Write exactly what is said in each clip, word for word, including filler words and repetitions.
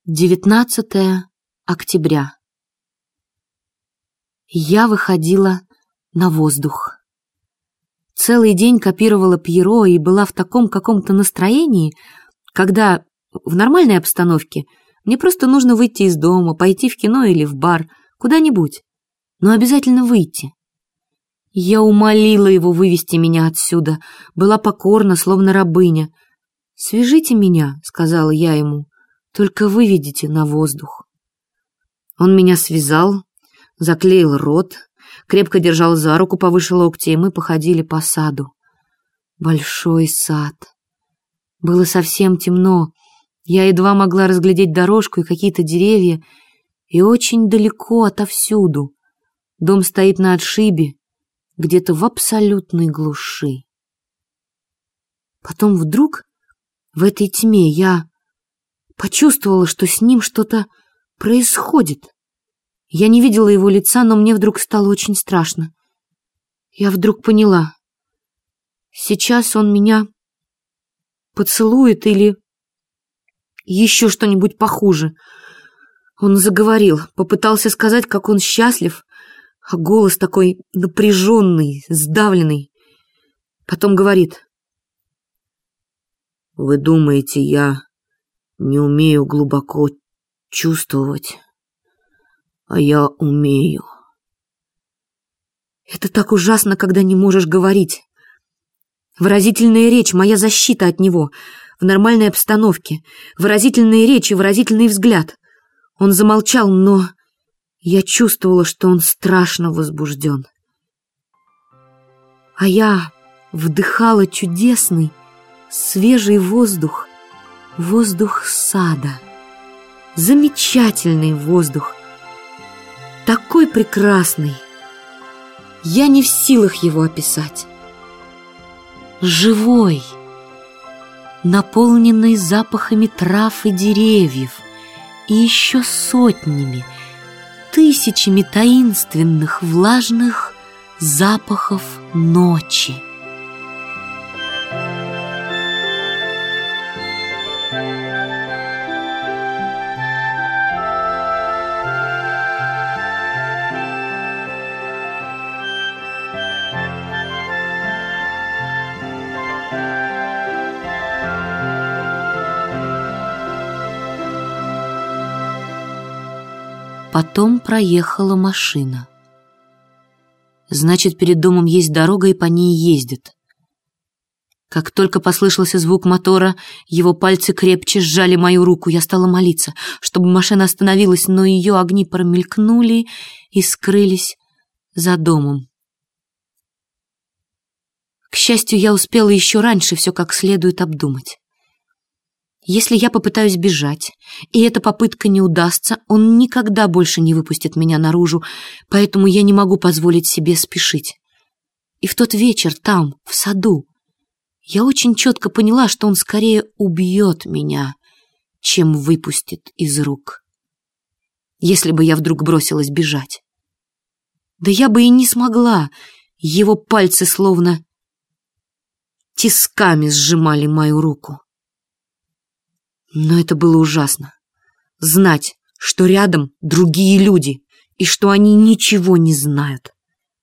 девятнадцатое октября. Я выходила на воздух. Целый день копировала Пьеро и была в таком каком-то настроении, когда в нормальной обстановке мне просто нужно выйти из дома, пойти в кино или в бар, куда-нибудь, но обязательно выйти. Я умолила его вывести меня отсюда, была покорна, словно рабыня. «Свяжите меня», — сказала я ему, — «только выведите на воздух». Он меня связал, заклеил рот, крепко держал за руку повыше локтя, и мы походили по саду. Большой сад. Было совсем темно, я едва могла разглядеть дорожку и какие-то деревья, и очень далеко отовсюду. Дом стоит на отшибе, где-то в абсолютной глуши. Потом вдруг в этой тьме я почувствовала, что с ним что-то происходит. Я не видела его лица, но мне вдруг стало очень страшно. Я вдруг поняла. Сейчас он меня поцелует или еще что-нибудь похуже. Он заговорил, попытался сказать, как он счастлив, а голос такой напряженный, сдавленный. Потом говорит: «Вы думаете, я не умею глубоко чувствовать, а я умею». Это так ужасно, когда не можешь говорить. Выразительная речь — моя защита от него. В нормальной обстановке. Выразительная речь и выразительный взгляд. Он замолчал, но я чувствовала, что он страшно возбужден. А я вдыхала чудесный, свежий воздух, воздух сада. Замечательный воздух. Такой прекрасный. Я не в силах его описать. Живой, наполненный запахами трав и деревьев, и еще сотнями, тысячами таинственных, влажных запахов ночи. Потом проехала машина. Значит, перед домом есть дорога, и по ней ездят. Как только послышался звук мотора, его пальцы крепче сжали мою руку. Я стала молиться, чтобы машина остановилась, но ее огни промелькнули и скрылись за домом. К счастью, я успела еще раньше все как следует обдумать. Если я попытаюсь бежать, и эта попытка не удастся, он никогда больше не выпустит меня наружу, поэтому я не могу позволить себе спешить. И в тот вечер там, в саду, я очень четко поняла, что он скорее убьет меня, чем выпустит из рук. Если бы я вдруг бросилась бежать. Да я бы и не смогла, его пальцы словно тисками сжимали мою руку. Но это было ужасно. Знать, что рядом другие люди, и что они ничего не знают.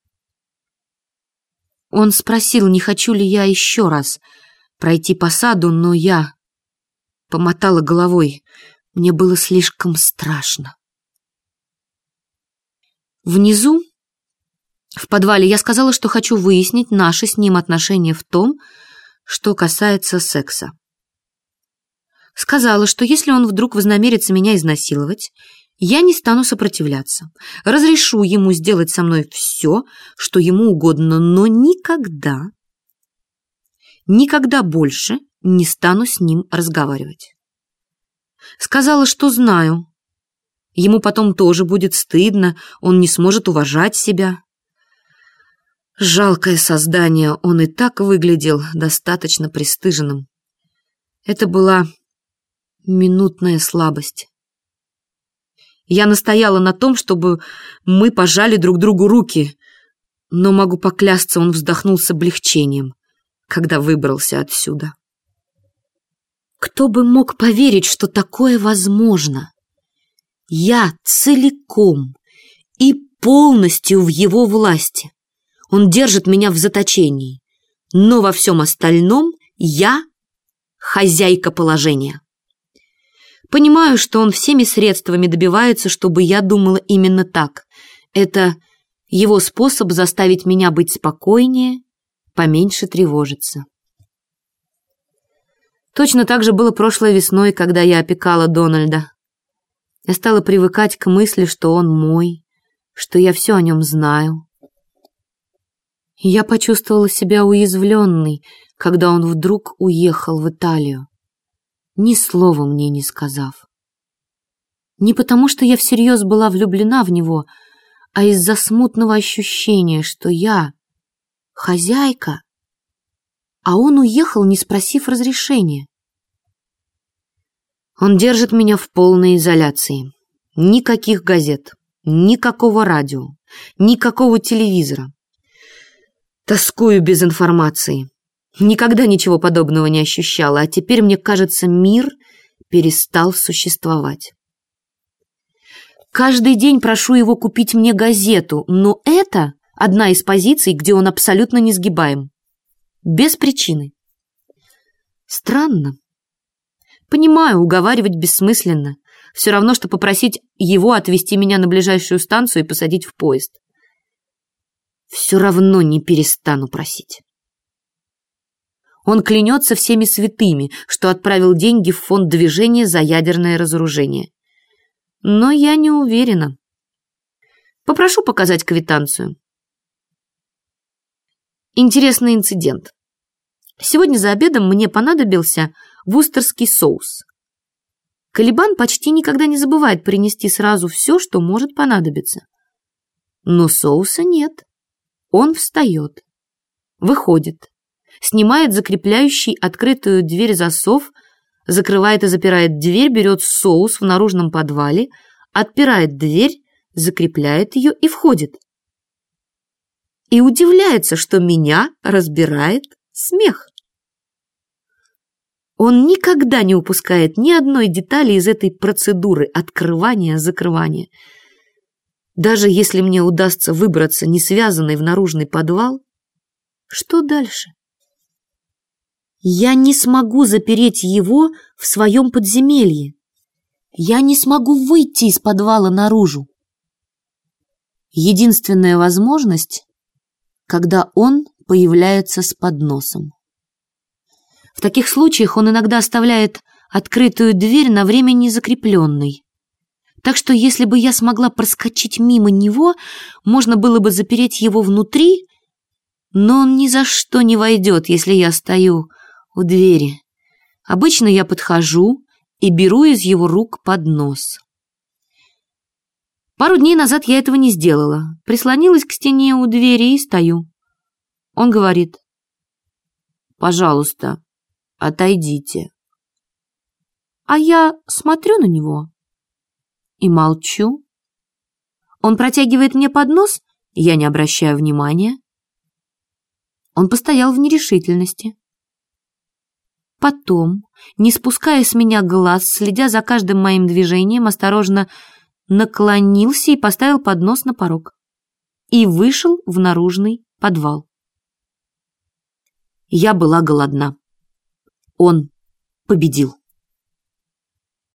Он спросил, не хочу ли я еще раз пройти по саду, но я помотала головой. Мне было слишком страшно. Внизу, в подвале, я сказала, что хочу выяснить наши с ним отношения в том, что касается секса. Сказала, что если он вдруг вознамерится меня изнасиловать, я не стану сопротивляться. Разрешу ему сделать со мной все, что ему угодно, но никогда, никогда больше не стану с ним разговаривать. Сказала, что знаю. Ему потом тоже будет стыдно, он не сможет уважать себя. Жалкое создание, он и так выглядел достаточно пристыженным. Это была минутная слабость. Я настояла на том, чтобы мы пожали друг другу руки, но могу поклясться, он вздохнул с облегчением, когда выбрался отсюда. Кто бы мог поверить, что такое возможно? Я целиком и полностью в его власти. Он держит меня в заточении, но во всем остальном я хозяйка положения. Понимаю, что он всеми средствами добивается, чтобы я думала именно так. Это его способ заставить меня быть спокойнее, поменьше тревожиться. Точно так же было прошлой весной, когда я опекала Дональда. Я стала привыкать к мысли, что он мой, что я все о нем знаю. И я почувствовала себя уязвленной, когда он вдруг уехал в Италию, ни слова мне не сказав. Не потому, что я всерьез была влюблена в него, а из-за смутного ощущения, что я хозяйка, а он уехал, не спросив разрешения. Он держит меня в полной изоляции. Никаких газет, никакого радио, никакого телевизора. Тоскую без информации. Никогда ничего подобного не ощущала, а теперь, мне кажется, мир перестал существовать. Каждый день прошу его купить мне газету, но это одна из позиций, где он абсолютно несгибаем. Без причины. Странно. Понимаю, уговаривать бессмысленно. Все равно, что попросить его отвезти меня на ближайшую станцию и посадить в поезд. Все равно не перестану просить. Он клянется всеми святыми, что отправил деньги в фонд движения за ядерное разоружение. Но я не уверена. Попрошу показать квитанцию. Интересный инцидент. Сегодня за обедом мне понадобился вустерский соус. Калибан почти никогда не забывает принести сразу все, что может понадобиться. Но соуса нет. Он встает, выходит, снимает закрепляющий открытую дверь засов, закрывает и запирает дверь, берет соус в наружном подвале, отпирает дверь, закрепляет ее и входит. И удивляется, что меня разбирает смех. Он никогда не упускает ни одной детали из этой процедуры открывания-закрывания. Даже если мне удастся выбраться несвязанной в наружный подвал, что дальше? Я не смогу запереть его в своем подземелье. Я не смогу выйти из подвала наружу. Единственная возможность, когда он появляется с подносом. В таких случаях он иногда оставляет открытую дверь на время незакрепленной. Так что если бы я смогла проскочить мимо него, можно было бы запереть его внутри, но он ни за что не войдет, если я стою у двери. Обычно я подхожу и беру из его рук поднос. Пару дней назад я этого не сделала. Прислонилась к стене у двери и стою. Он говорит: «Пожалуйста, отойдите». А я смотрю на него и молчу. Он протягивает мне поднос, я не обращаю внимания. Он постоял в нерешительности. Потом, не спуская с меня глаз, следя за каждым моим движением, осторожно наклонился и поставил поднос на порог. И вышел в наружный подвал. Я была голодна. Он победил.